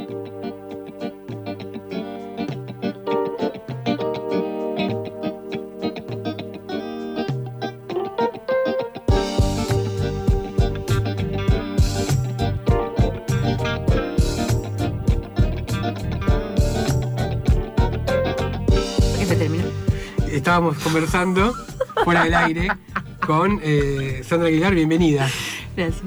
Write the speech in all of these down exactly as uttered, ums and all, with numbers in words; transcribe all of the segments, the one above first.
Estábamos conversando fuera del aire con eh, Sandra Aguilar, bienvenida. Gracias.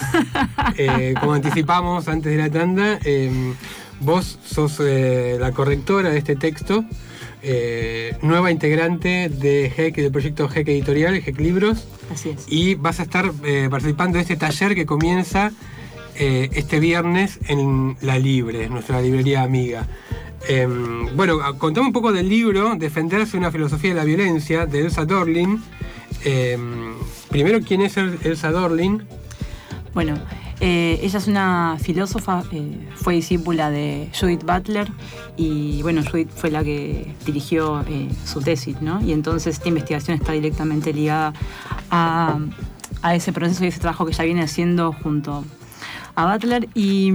Eh, como anticipamos antes de la tanda, eh, vos sos eh, la correctora de este texto, eh, nueva integrante de G E C, del proyecto G E C Editorial, G E C Libros. Así es. Y vas a estar eh, participando de este taller que comienza eh, este viernes en La Libre, nuestra librería amiga. Eh, bueno, contame un poco del libro Defenderse, una filosofía de la violencia, de Elsa Dorlin. Eh, primero, ¿quién es Elsa Dorlin? Bueno, eh, ella es una filósofa, eh, fue discípula de Judith Butler y bueno, Judith fue la que dirigió eh, su tesis, ¿no? Y entonces esta investigación está directamente ligada a, a ese proceso y ese trabajo que ella viene haciendo junto a Butler. Y,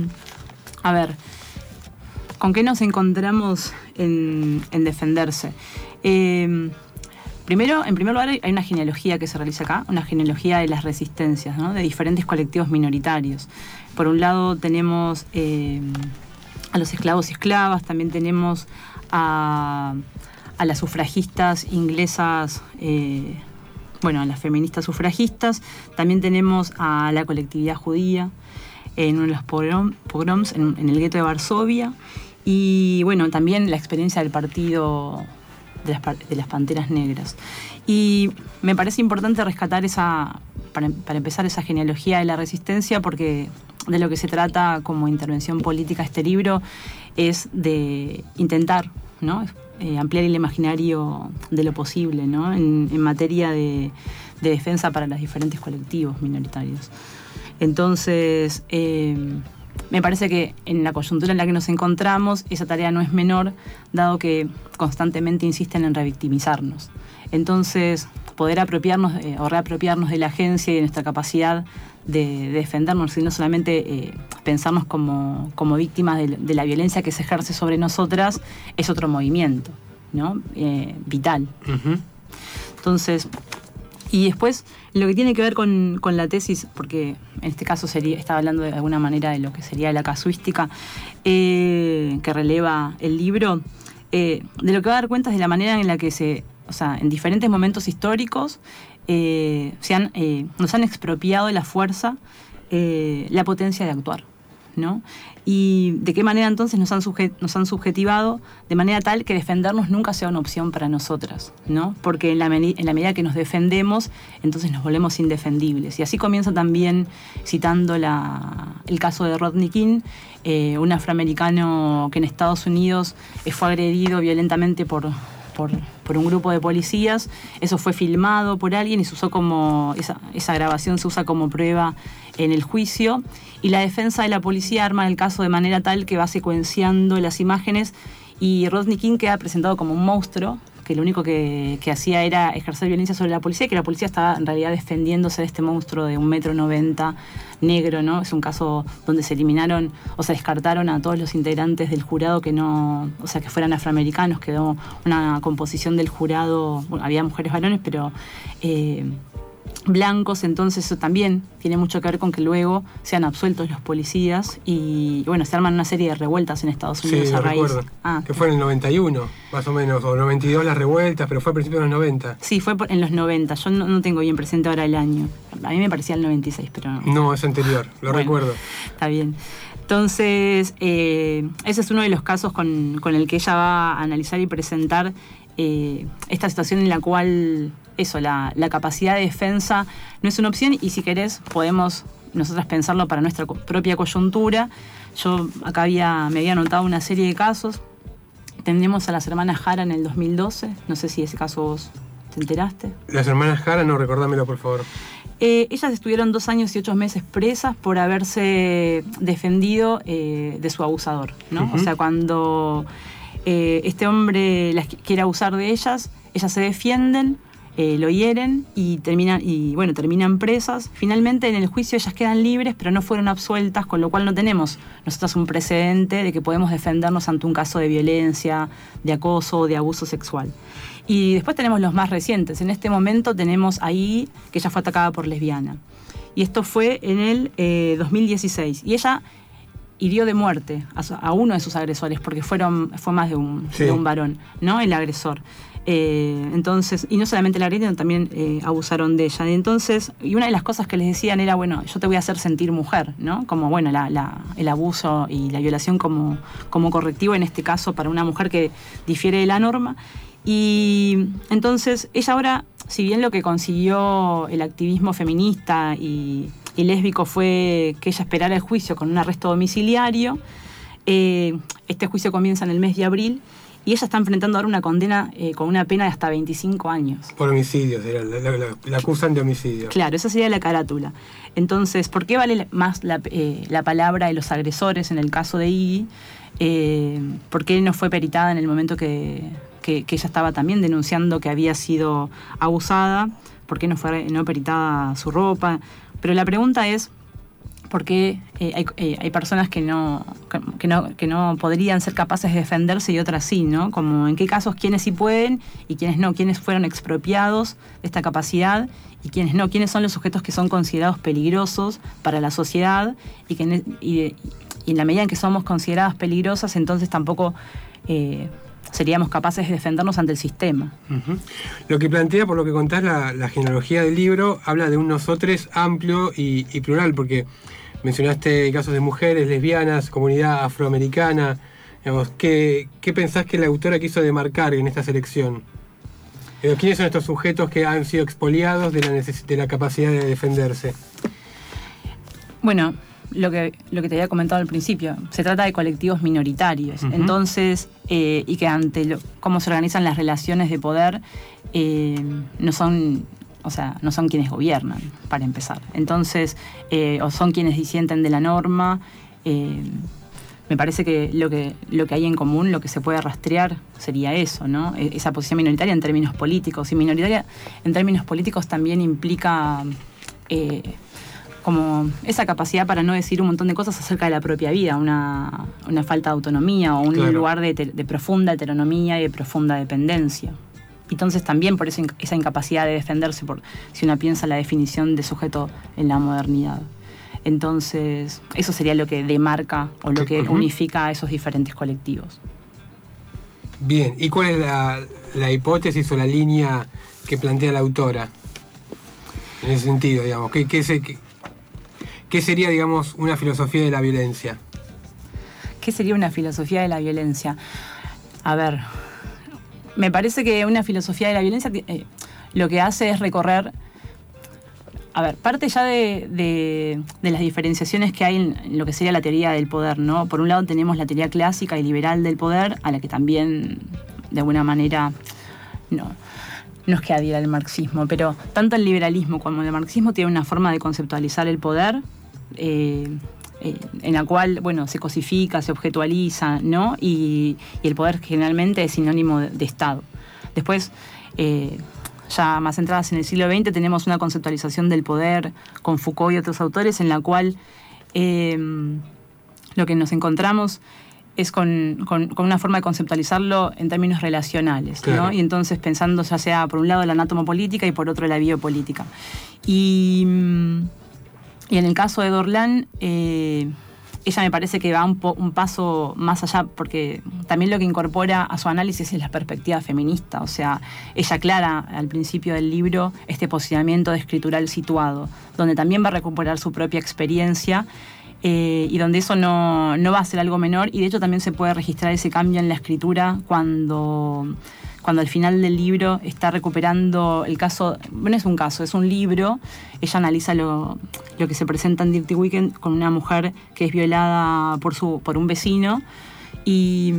a ver, ¿con qué nos encontramos en, en Defenderse? Eh, primero, en primer lugar, hay una genealogía que se realiza acá, una genealogía de las resistencias, ¿no? De diferentes colectivos minoritarios. Por un lado tenemos eh, a los esclavos y esclavas, también tenemos a, a las sufragistas inglesas, eh, bueno, a las feministas sufragistas, también tenemos a la colectividad judía en uno de los pogrom, pogroms en, en el gueto de Varsovia. Y bueno, también la experiencia del partido de las, de las Panteras Negras. Y me parece importante rescatar esa, para, para empezar, esa genealogía de la resistencia, porque de lo que se trata como intervención política este libro es de intentar, ¿no? eh, ampliar el imaginario de lo posible, ¿no? en, en materia de, de defensa para los diferentes colectivos minoritarios. Entonces, eh, me parece que en la coyuntura en la que nos encontramos, esa tarea no es menor, dado que constantemente insisten en revictimizarnos. Entonces, poder apropiarnos eh, o reapropiarnos de la agencia y de nuestra capacidad de, de defendernos, y no solamente eh, pensarnos como, como víctimas de, de la violencia que se ejerce sobre nosotras, es otro movimiento, ¿no? Eh, vital. Uh-huh. Entonces, y después, lo que tiene que ver con, con la tesis, porque en este caso sería, estaba hablando de alguna manera de lo que sería la casuística eh, que releva el libro, eh, de lo que va a dar cuenta es de la manera en la que se, o sea, en diferentes momentos históricos eh, se han, eh, nos han expropiado de la fuerza eh, la potencia de actuar, ¿no? Y de qué manera entonces nos han, sujet, nos han subjetivado de manera tal que defendernos nunca sea una opción para nosotras, ¿no? Porque en la, en la medida que nos defendemos, entonces nos volvemos indefendibles. Y así comienza también citando la, el caso de Rodney King, eh, un afroamericano que en Estados Unidos fue agredido violentamente por... Por, por un grupo de policías. Eso fue filmado por alguien y se usó como esa, esa grabación se usa como prueba en el juicio, y la defensa de la policía arma el caso de manera tal que va secuenciando las imágenes y Rodney King queda presentado como un monstruo que lo único que, que hacía era ejercer violencia sobre la policía, y que la policía estaba en realidad defendiéndose de este monstruo de un metro noventa, negro, ¿no? Es un caso donde se eliminaron o se descartaron a todos los integrantes del jurado que no, o sea, que fueran afroamericanos. Quedó una composición del jurado, bueno, había mujeres, varones, pero eh, blancos. Entonces eso también tiene mucho que ver con que luego sean absueltos los policías y bueno, se arman una serie de revueltas en Estados Unidos. Sí, a raíz. Recuerdo. Ah, que fue en el noventa y uno, más o menos, o noventa y dos las revueltas, pero fue a principios de los noventa. Sí, fue en los noventa. Yo no, no tengo bien presente ahora el año. A mí me parecía el noventa y seis, pero... No, es anterior, lo bueno, recuerdo. Está bien. Entonces, eh, ese es uno de los casos con, con el que ella va a analizar y presentar eh, esta situación en la cual eso, la, la capacidad de defensa no es una opción, y si querés podemos nosotras pensarlo para nuestra propia coyuntura. Yo acá había, me había anotado una serie de casos. Tenemos a las hermanas Jara en el dos mil doce, no sé si ese caso vos te enteraste. Las hermanas Jara, no, recordámelo por favor. Eh, ellas estuvieron dos años y ocho meses presas por haberse defendido eh, de su abusador, ¿no? Uh-huh. O sea, cuando eh, este hombre las quiere abusar de ellas, ellas se defienden, eh, lo hieren y terminan, y bueno, terminan presas. Finalmente en el juicio ellas quedan libres, pero no fueron absueltas, con lo cual no tenemos nosotros un precedente de que podemos defendernos ante un caso de violencia, de acoso o de abuso sexual. Y después tenemos los más recientes. En este momento tenemos a Iggy, que ella fue atacada por lesbiana. Y esto fue en el eh, dos mil dieciséis. Y ella hirió de muerte a, su, a uno de sus agresores, porque fueron, fue más de un, sí. de un varón, ¿no? El agresor. Eh, entonces, y no solamente la agredieron, también eh, abusaron de ella. Y entonces, y una de las cosas que les decían era, bueno, yo te voy a hacer sentir mujer, ¿no? Como, bueno, la, la, el abuso y la violación como, como correctivo, en este caso, para una mujer que difiere de la norma. Y entonces, ella ahora, si bien lo que consiguió el activismo feminista y, y lésbico fue que ella esperara el juicio con un arresto domiciliario, eh, este juicio comienza en el mes de abril, y ella está enfrentando ahora una condena eh, con una pena de hasta veinticinco años. Por homicidio, la, la, la, la acusan de homicidio. Claro, esa sería la carátula. Entonces, ¿por qué vale más la, eh, la palabra de los agresores en el caso de Iggy? Eh, ¿Por qué no fue peritada en el momento que, que, que ella estaba también denunciando que había sido abusada? ¿Por qué no fue no peritada su ropa? Pero la pregunta es, porque eh, hay, eh, hay personas que no, que, no, que no podrían ser capaces de defenderse y otras sí, ¿no? Como en qué casos quiénes sí pueden y quiénes no, quiénes fueron expropiados de esta capacidad y quiénes no, quiénes son los sujetos que son considerados peligrosos para la sociedad y que y, y en la medida en que somos consideradas peligrosas, entonces tampoco eh, seríamos capaces de defendernos ante el sistema. Uh-huh. Lo que plantea, por lo que contás, la, la genealogía del libro, habla de un nosotros amplio y, y plural, porque mencionaste casos de mujeres, lesbianas, comunidad afroamericana. Digamos, ¿qué, ¿Qué pensás que la autora quiso demarcar en esta selección? ¿Quiénes son estos sujetos que han sido expoliados de la, neces- de la capacidad de defenderse? Bueno, lo que, lo que te había comentado al principio, se trata de colectivos minoritarios. Uh-huh. Entonces, eh, y que ante lo, cómo se organizan las relaciones de poder, eh, no son... O sea, no son quienes gobiernan, para empezar. Entonces, eh, o son quienes disienten de la norma. Eh, me parece que lo, que lo que hay en común, lo que se puede rastrear, sería eso, ¿no? Esa posición minoritaria en términos políticos. Y minoritaria en términos políticos también implica eh, como esa capacidad para no decir un montón de cosas acerca de la propia vida, una, una falta de autonomía o un claro. lugar de, de profunda heteronomía y de profunda dependencia. Entonces también por eso esa incapacidad de defenderse, por, si uno piensa la definición de sujeto en la modernidad. Entonces, eso sería lo que demarca o lo que uh-huh. unifica a esos diferentes colectivos. Bien, ¿y cuál es la, la hipótesis o la línea que plantea la autora? En ese sentido, digamos, ¿qué, qué, se, qué, qué sería, digamos, una filosofía de la violencia? ¿Qué sería una filosofía de la violencia? A ver... Me parece que una filosofía de la violencia eh, lo que hace es recorrer... A ver, parte ya de, de, de las diferenciaciones que hay en lo que sería la teoría del poder, ¿no? Por un lado tenemos la teoría clásica y liberal del poder, a la que también, de alguna manera, no, no es que adhiera al marxismo, pero tanto el liberalismo como el marxismo tienen una forma de conceptualizar el poder... Eh, Eh, en la cual, bueno, se cosifica, se objetualiza, ¿no? Y, y el poder generalmente es sinónimo de, de Estado. Después, eh, ya más entradas en el siglo veinte, tenemos una conceptualización del poder con Foucault y otros autores, en la cual eh, lo que nos encontramos es con, con, con una forma de conceptualizarlo en términos relacionales, claro. ¿no? Y entonces pensando ya sea por un lado la anatomopolítica y por otro la biopolítica. Y... Y en el caso de Dorlan, eh, ella me parece que va un, po, un paso más allá, porque también lo que incorpora a su análisis es la perspectiva feminista. O sea, ella aclara al principio del libro este posicionamiento escritural situado, donde también va a recuperar su propia experiencia eh, y donde eso no, no va a ser algo menor. Y de hecho también se puede registrar ese cambio en la escritura cuando... cuando al final del libro está recuperando el caso, bueno, es un caso, es un libro, ella analiza lo, lo que se presenta en Dirty Weekend con una mujer que es violada por, su, por un vecino, y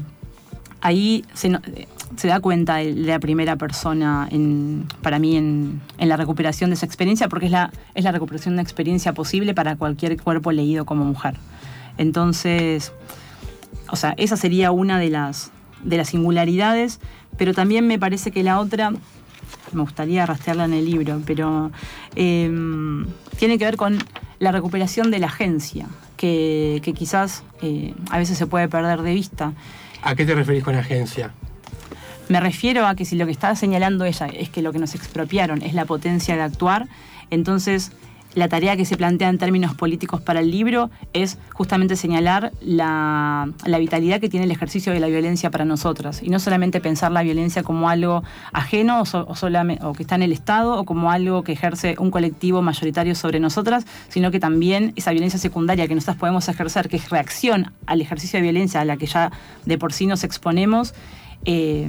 ahí se, se da cuenta de la primera persona, en, para mí, en, en la recuperación de esa experiencia, porque es la, es la recuperación de una experiencia posible para cualquier cuerpo leído como mujer. Entonces, o sea, esa sería una de las, de las singularidades. Pero también me parece que la otra me gustaría rastrearla en el libro, pero eh, tiene que ver con la recuperación de la agencia, que, que quizás eh, a veces se puede perder de vista. ¿A qué te referís con agencia? Me refiero a que si lo que está señalando ella es que lo que nos expropiaron es la potencia de actuar, entonces la tarea que se plantea en términos políticos para el libro es justamente señalar la, la vitalidad que tiene el ejercicio de la violencia para nosotras, y no solamente pensar la violencia como algo ajeno o, so, o, solamente, o que está en el Estado, o como algo que ejerce un colectivo mayoritario sobre nosotras, sino que también esa violencia secundaria que nosotras podemos ejercer, que es reacción al ejercicio de violencia a la que ya de por sí nos exponemos, eh,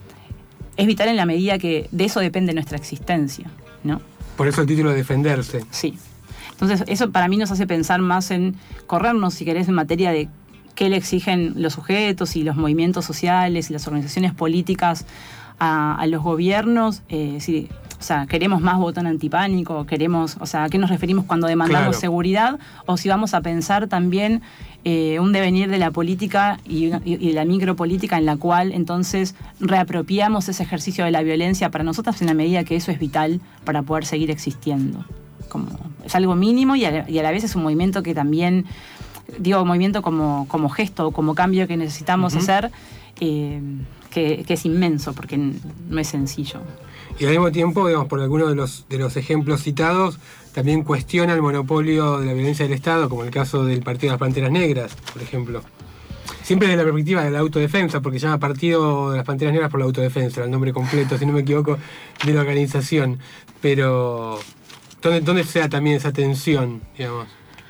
es vital en la medida que de eso depende nuestra existencia, ¿no? Por eso el título de Defenderse. Sí. Entonces, eso para mí nos hace pensar más en corrernos, si querés, en materia de qué le exigen los sujetos y los movimientos sociales y las organizaciones políticas a, a los gobiernos. Eh, si, o sea, ¿queremos más botón antipánico? ¿Queremos, o sea, a qué nos referimos cuando demandamos claro. seguridad? O si vamos a pensar también eh, un devenir de la política y, y, y de la micropolítica en la cual entonces reapropiamos ese ejercicio de la violencia para nosotras en la medida que eso es vital para poder seguir existiendo. Como, es algo mínimo y a, la, y a la vez es un movimiento que también, digo, movimiento como, como gesto o como cambio que necesitamos uh-huh. hacer, eh, que, que es inmenso porque no es sencillo. Y al mismo tiempo, digamos, por algunos de los, de los ejemplos citados, también cuestiona el monopolio de la violencia del Estado, como el caso del Partido de las Panteras Negras, por ejemplo. Siempre desde la perspectiva de la autodefensa, porque se llama Partido de las Panteras Negras por la Autodefensa, el nombre completo, si no me equivoco, de la organización. Pero, ¿dónde, dónde se da también esa tensión, digamos?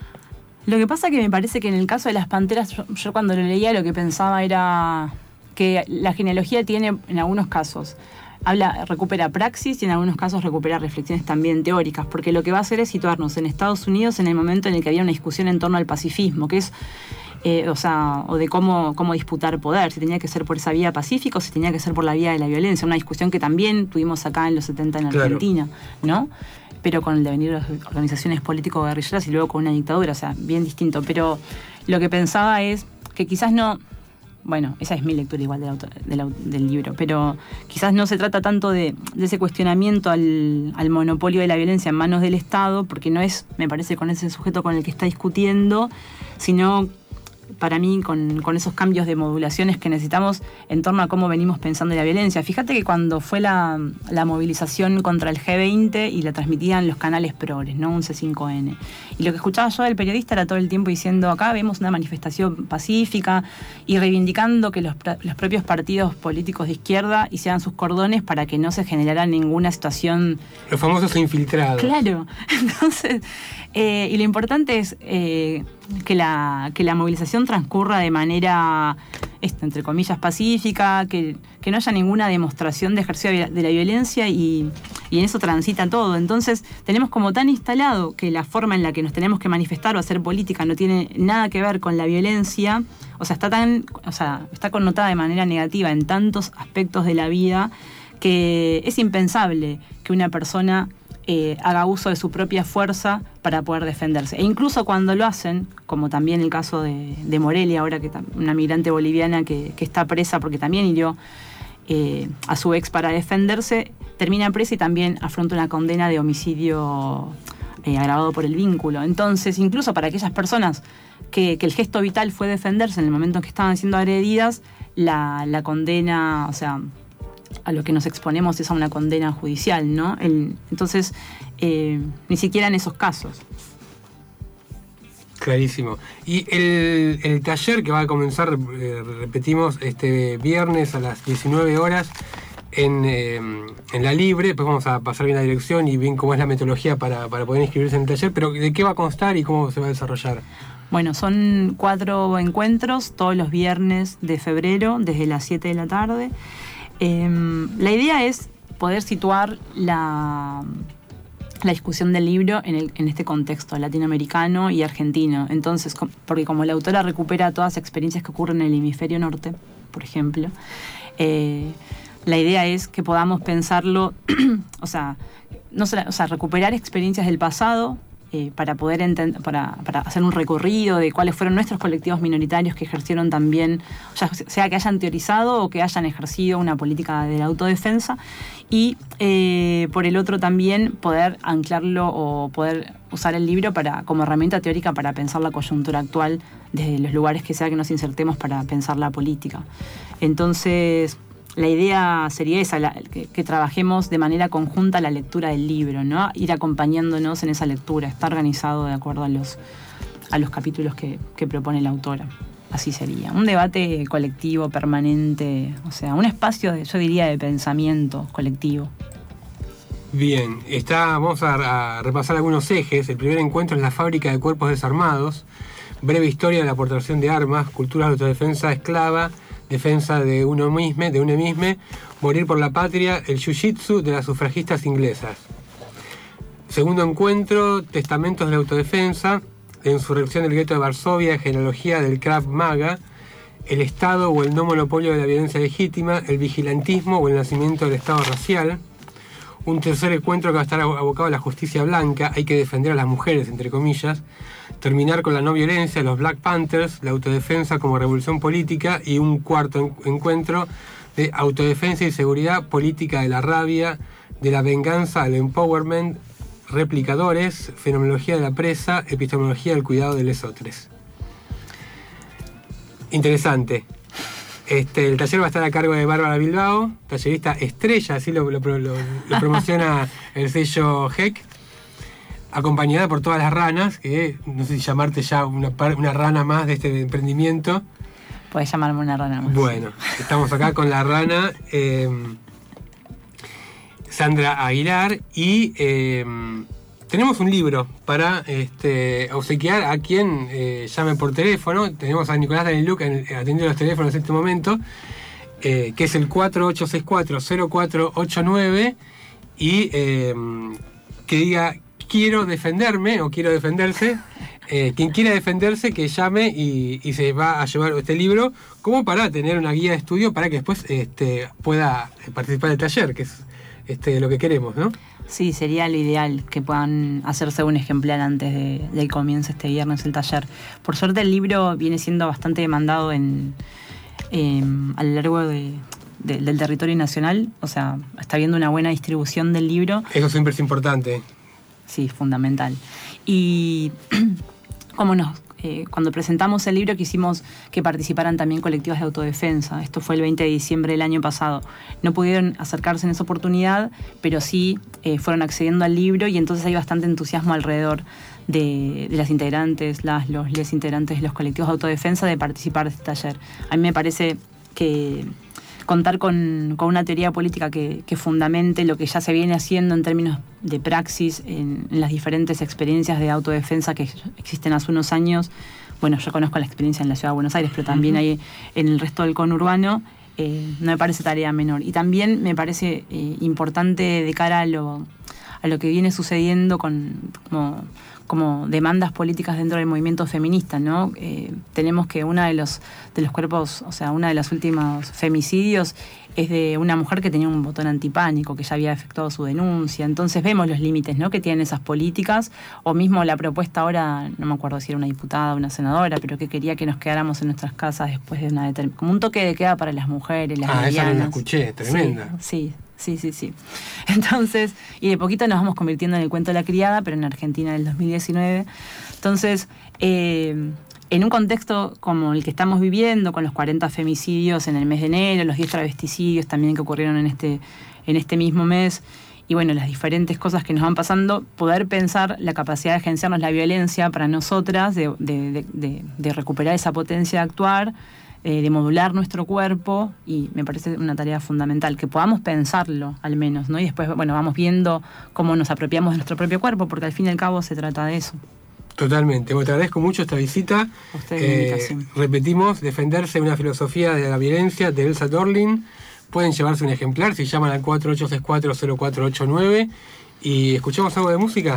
Lo que pasa que me parece que en el caso de las Panteras, yo, yo cuando lo leía lo que pensaba era que la genealogía tiene, en algunos casos, habla, recupera praxis y en algunos casos recupera reflexiones también teóricas, porque lo que va a hacer es situarnos en Estados Unidos en el momento en el que había una discusión en torno al pacifismo, que es, eh, o sea, o de cómo, cómo disputar poder, si tenía que ser por esa vía pacífica o si tenía que ser por la vía de la violencia, una discusión que también tuvimos acá en los setenta en Argentina, claro. ¿no? Pero con el devenir de las organizaciones político-guerrilleras y luego con una dictadura, o sea, bien distinto. Pero lo que pensaba es que quizás no... Bueno, esa es mi lectura igual del, autor, del, del libro, pero quizás no se trata tanto de, de ese cuestionamiento al, al monopolio de la violencia en manos del Estado, porque no es, me parece, con ese sujeto con el que está discutiendo, sino para mí con, con esos cambios de modulaciones que necesitamos en torno a cómo venimos pensando la violencia. Fíjate que cuando fue la, la movilización contra el G veinte y la transmitían los canales progres, ¿no? Un C cinco N. Y lo que escuchaba yo del periodista era todo el tiempo diciendo, acá vemos una manifestación pacífica y reivindicando que los, los propios partidos políticos de izquierda hicieran sus cordones para que no se generara ninguna situación... Los famosos infiltrados. Claro. Entonces, eh, y lo importante es eh, que, la, que la movilización transcurra de manera, esto, entre comillas, pacífica, que, que no haya ninguna demostración de ejercicio de la violencia y, y en eso transita todo. Entonces tenemos como tan instalado que la forma en la que nos tenemos que manifestar o hacer política no tiene nada que ver con la violencia, o sea, está tan, o sea, está connotada de manera negativa en tantos aspectos de la vida que es impensable que una persona Eh, haga uso de su propia fuerza para poder defenderse. E incluso cuando lo hacen, como también el caso de, de Morelia, ahora que una migrante boliviana que, que está presa porque también hirió eh, a su ex para defenderse, termina presa y también afronta una condena de homicidio eh, agravado por el vínculo. Entonces, incluso para aquellas personas que, que el gesto vital fue defenderse en el momento en que estaban siendo agredidas, la, la condena, o sea, a lo que nos exponemos es a una condena judicial, ¿no? El, entonces, eh, ni siquiera en esos casos. Clarísimo. Y el, el taller que va a comenzar, eh, repetimos, este viernes a las diecinueve horas en, eh, en La Libre, pues vamos a pasar bien la dirección y bien cómo es la metodología para, para poder inscribirse en el taller, pero ¿de qué va a constar y cómo se va a desarrollar? Bueno, son cuatro encuentros todos los viernes de febrero, desde las siete de la tarde. Eh, la idea es poder situar la, la discusión del libro en, el, en este contexto latinoamericano y argentino. Entonces, porque como la autora recupera todas las experiencias que ocurren en el hemisferio norte, por ejemplo, eh, la idea es que podamos pensarlo, o sea, no, o sea, recuperar experiencias del pasado, eh, para poder enten- para, para hacer un recorrido de cuáles fueron nuestros colectivos minoritarios que ejercieron también, ya sea que hayan teorizado o que hayan ejercido una política de la autodefensa, y eh, por el otro también poder anclarlo o poder usar el libro para, como herramienta teórica para pensar la coyuntura actual desde los lugares que sea que nos insertemos para pensar la política. Entonces, la idea sería esa, la, que, que trabajemos de manera conjunta la lectura del libro, ¿no? Ir acompañándonos en esa lectura, está organizado de acuerdo a los, a los capítulos que, que propone la autora. Así sería. Un debate colectivo, permanente, o sea, un espacio, de, yo diría, de pensamiento colectivo. Bien, está, vamos a, a repasar algunos ejes. El primer encuentro es la fábrica de cuerpos desarmados, breve historia de la aportación de armas, cultura de autodefensa esclava, defensa de uno mismo, de uno mismo, morir por la patria, el jiu-jitsu de las sufragistas inglesas. Segundo encuentro, testamentos de la autodefensa, la insurrección del gueto de Varsovia, genealogía del Krav Maga, el Estado o el no monopolio de la violencia legítima, el vigilantismo o el nacimiento del Estado racial. Un tercer encuentro que va a estar abocado a la justicia blanca, hay que defender a las mujeres, entre comillas, terminar con la no violencia, los Black Panthers, la autodefensa como revolución política, y un cuarto encuentro de autodefensa y seguridad, política de la rabia, de la venganza al empowerment, replicadores, fenomenología de la presa, epistemología del cuidado de lesotres. Interesante. Este, el taller va a estar a cargo de Bárbara Bilbao, tallerista estrella, así lo, lo, lo, lo promociona el sello H E C, acompañada por todas las ranas, que no sé si llamarte ya una, una rana más de este emprendimiento. Puedes llamarme una rana más. Bueno, estamos acá con la rana eh, Sandra Aguilar y eh, tenemos un libro para este, obsequiar a quien eh, llame por teléfono. Tenemos a Nicolás Daniluc atendiendo los teléfonos en este momento, eh, que es el cuatro ocho seis cuatro cero cuatro ocho nueve, y eh, que diga quiero defenderme o quiero defenderse. Eh, quien quiera defenderse que llame y, y se va a llevar este libro como para tener una guía de estudio para que después este, pueda participar del taller, que es este, lo que queremos, ¿no? Sí, sería lo ideal que puedan hacerse un ejemplar antes de, de que comience este viernes el taller. Por suerte el libro viene siendo bastante demandado en, eh, a lo largo de, de, del territorio nacional, o sea, está habiendo una buena distribución del libro. Eso siempre es importante. Sí, fundamental. Y como nos, eh, cuando presentamos el libro quisimos que participaran también colectivos de autodefensa. Esto fue el veinte de diciembre del año pasado. No pudieron acercarse en esa oportunidad, pero sí eh, fueron accediendo al libro y entonces hay bastante entusiasmo alrededor de, de las integrantes, las, los les integrantes de los colectivos de autodefensa de participar de este taller. A mí me parece que contar con, con una teoría política que, que fundamente lo que ya se viene haciendo en términos de praxis en, en las diferentes experiencias de autodefensa que existen hace unos años. Bueno, yo conozco la experiencia en la Ciudad de Buenos Aires, pero también hay en el resto del conurbano. Eh, no me parece tarea menor. Y también me parece eh, importante de cara a lo, a lo que viene sucediendo con como, como demandas políticas dentro del movimiento feminista, ¿no? Eh, tenemos que uno de los, de los cuerpos, o sea, uno de los últimos femicidios es de una mujer que tenía un botón antipánico, que ya había efectuado su denuncia. Entonces vemos los límites, ¿no?, que tienen esas políticas, o mismo la propuesta ahora, no me acuerdo si era una diputada o una senadora, pero que quería que nos quedáramos en nuestras casas después de una determinación, como un toque de queda para las mujeres, las Ah, lesbianas. esa la escuché, tremenda. Sí, sí, sí, sí, sí. Entonces, y de poquito nos vamos convirtiendo en el cuento de la criada, pero en Argentina del dos mil diecinueve. Entonces, eh, en un contexto como el que estamos viviendo, con los cuarenta femicidios en el mes de enero, los diez travesticidios también que ocurrieron en este, en este mismo mes, y bueno, las diferentes cosas que nos van pasando, poder pensar la capacidad de agenciarnos la violencia para nosotras, de, de, de, de, de recuperar esa potencia de actuar, eh, de modular nuestro cuerpo, y me parece una tarea fundamental, que podamos pensarlo al menos, ¿no? Y después, bueno, vamos viendo cómo nos apropiamos de nuestro propio cuerpo, porque al fin y al cabo se trata de eso. Totalmente. Bueno, te agradezco mucho esta visita. Ustedes la invitación. Repetimos, Defenderse una filosofía de la violencia, de Elsa Dorlin. Pueden llevarse un ejemplar si llaman al cuatro ocho seis cuatro cero cuatro ocho nueve. Y escuchamos algo de música.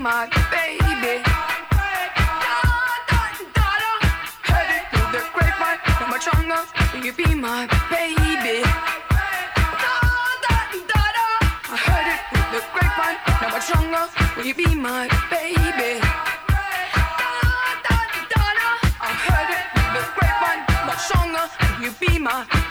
my baby? Heard it through the grapevine, not much longer. Will you be my baby? I heard it through the grapevine, not much longer. Will you be my baby? I heard it through the grapevine, much longer. Will you be my